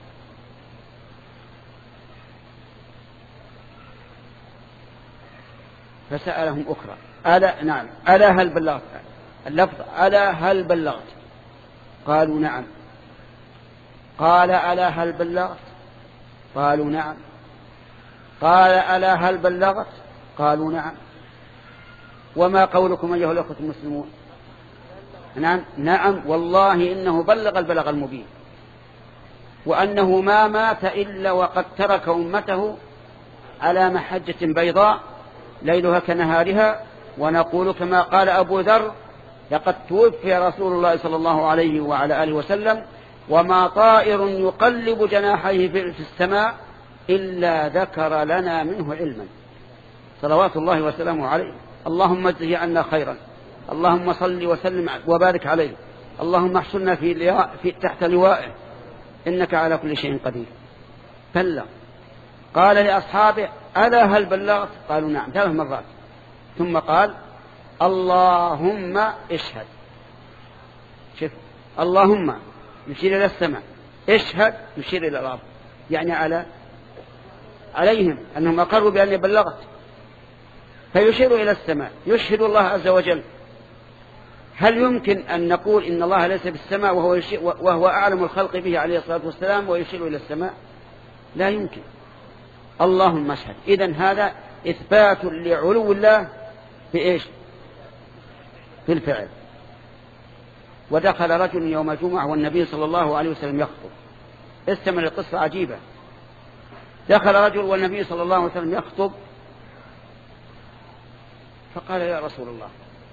فسألهم أخرى ألا نعم ألا هل بلغت؟ اللفظ ألا هل بلغت؟ قالوا نعم. قال ألا هل بلغت؟ قالوا نعم. قال ألا هل بلغت؟ قالوا نعم. وما قولكم أيها الأخوة المسلمون؟ نعم نعم والله إنه بلغ البلغ المبين، وأنه ما مات إلا وقد ترك أمته على محجة بيضاء ليلها كنهارها. ونقول كما قال أبو ذر: لقد توفي رسول الله صلى الله عليه وعلى آله وسلم وما طائر يقلب جناحيه في السماء إلا ذكر لنا منه علما، صلوات الله وسلامه عليه. اللهم اجزه عنا خيرا، اللهم صل وسلم وبارك عليه، اللهم احشرنا في, في تحت لوائه، إنك على كل شيء قدير. بلغ. قال لأصحابه: ألا هل بلغت؟ قالوا نعم ثلاث مرات. ثم قال: اللهم اشهد. شوف، اللهم يشير إلى السماء، اشهد يشير إلى الأرض، يعني على عليهم أنهم أقروا بأن بلغت، فيشير إلى السماء، يشهد الله عز وجل. هل يمكن أن نقول إن الله ليس بالسماء وهو, وهو أعلم الخلق به عليه الصلاة والسلام ويشير إلى السماء؟ لا يمكن. اللهم اشهد. إذن هذا إثبات لعلو الله في إيش؟ في الفعل. ودخل رجل يوم الجمعة والنبي صلى الله عليه وسلم يخطب. استمع القصة عجيبة. دخل رجل والنبي صلى الله عليه وسلم يخطب، فقال: يا رسول الله.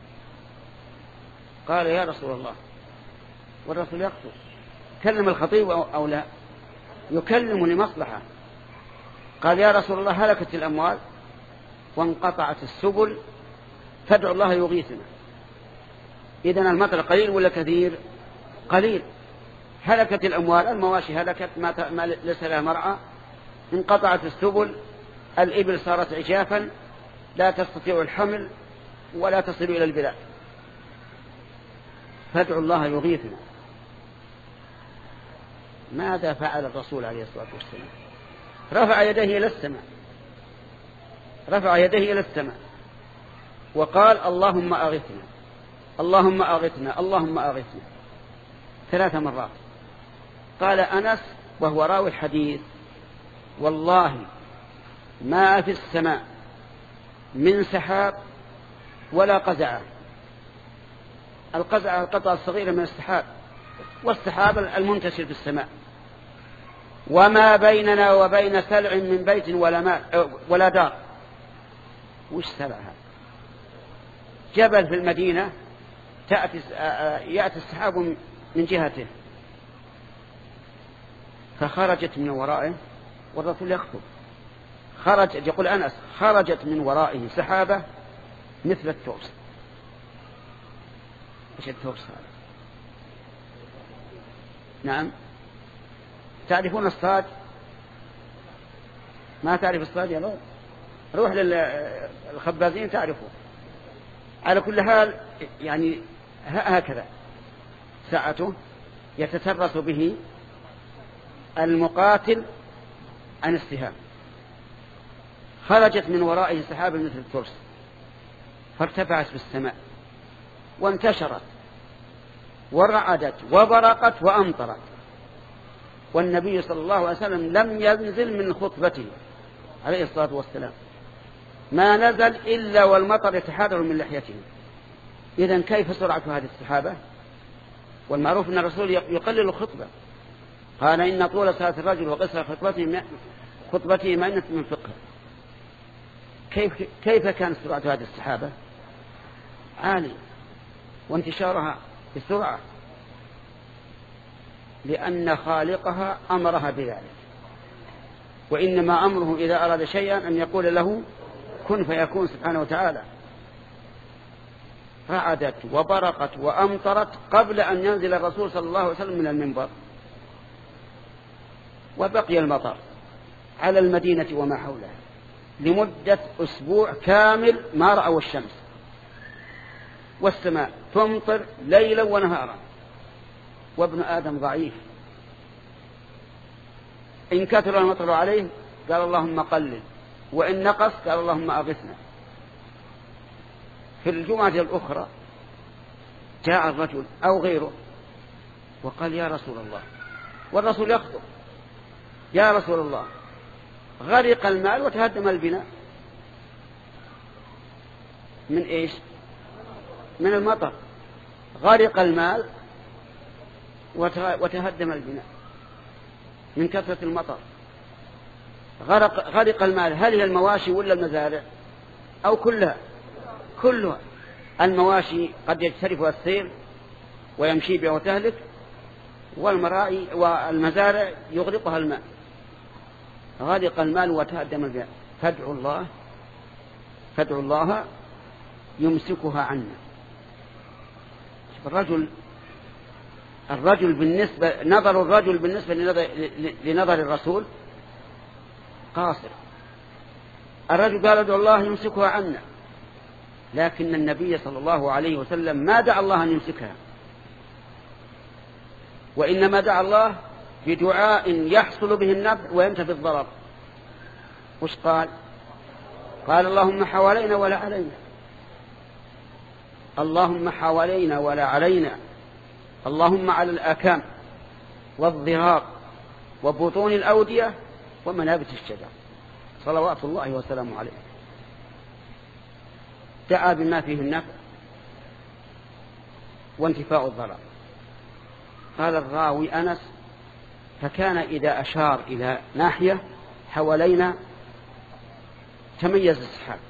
قال: يا رسول الله. والرسول يخطب. كلم الخطيب أو لا؟ يكلم لمصلحة. قال: يا رسول الله، هلكت الأموال وانقطعت السبل فادعوا الله يغيثنا. إذن المطر قليل ولا كثير؟ قليل. هلكت الأموال، المواشي هلكت، ما ليس لها مرعى، انقطعت السبل، الإبل صارت عجافا لا تستطيع الحمل ولا تصل إلى البلاد، فادعوا الله يغيثنا. ماذا فعل الرسول عليه الصلاة والسلام؟ رفع يديه إلى السماء، رفع يديه إلى السماء وقال: اللهم أغثنا، اللهم أغثنا، اللهم أغثنا، ثلاث مرات. قال أنس وهو راوي الحديث: والله ما في السماء من سحاب ولا قزعة. القزعة القطعة الصغيرة من السحاب، والسحاب المنتشر في السماء. وما بيننا وبين سلع من بيت ولا ماء ولا دار. وش سلعها؟ جبل في المدينة تأتي يأتي السحاب من جهته، فخرجت من ورائه والرسول يخطب. خرج، يقول أنس: خرجت من ورائه سحابة مثل الترس. ايش الترس هذا؟ نعم، تعرفون الصاج؟ ما تعرف الصاج يا لو؟ روح للخبازين تعرفوا. على كل حال يعني هكذا ساعته يتترس به المقاتل عن السهام. خرجت من ورائه سحابة مثل الترس فارتفعت في السماء وانتشرت ورعدت وبرقت وأمطرت، والنبي صلى الله عليه وسلم لم ينزل من خطبته عليه الصلاة والسلام، ما نزل إلا والمطر يتحادر من لحيته. إذن كيف سرعة هذه السحابة؟ والمعروف أن الرسول يقلل الخطبة. قال: إن طول صلاة الرجل وقصر خطبته خطبته مئنة من فقه. كيف كيف كانت سرعة هذه السحابة؟ عالي، وانتشارها بسرعة، لأن خالقها أمرها بذلك. وإنما أمره إذا أراد شيئا أن يقول له كن فيكون سبحانه وتعالى. رعدت وبرقت وأمطرت قبل أن ينزل الرسول صلى الله عليه وسلم من المنبر، وبقي المطر على المدينة وما حولها لمدة أسبوع كامل ما رأوا الشمس. والسماء تمطر ليلا ونهارا، وابن آدم ضعيف، إن كثر المطر عليه قال اللهم قلل، وإن نقص قال اللهم أغثنا. في الجمعة الأخرى جاء الرجل أو غيره وقال يا رسول الله، والرسول يخطب، يا رسول الله غرق المال وتهدم البناء. من إيش؟ من المطر. غرق المال وتهدم البناء من كثرة المطر. غرق, غرق المال، هل هي المواشي ولا المزارع أو كلها؟ كلها. المواشي قد يجترفها السيل ويمشي بها وتهلك، والمراعي والمزارع يغرقها الماء. غرق المال وتهدم البناء، فادعوا الله فادعوا الله يمسكها عنا. الرجل الرجل بالنسبة نظر الرجل بالنسبة لنظر, لنظر الرسول قاصر. الرجل قال ادعوا الله يمسكها عنا، لكن النبي صلى الله عليه وسلم ما دعا الله أن يمسكها، وإنما دعا الله بدعاء يحصل به النفع وينتفي الضرر. وش قال؟ قال اللهم حوالينا ولا علينا، اللهم حوالينا ولا علينا، اللهم على الآكام والضراب وبطون الأودية ومنابت الشجر، صلوات الله وسلامه عليه. دعا بما فيه النفع وانتفاء الضرر. قال الراوي أنس فكان إذا أشار إلى ناحية حوالينا تميز السحاب،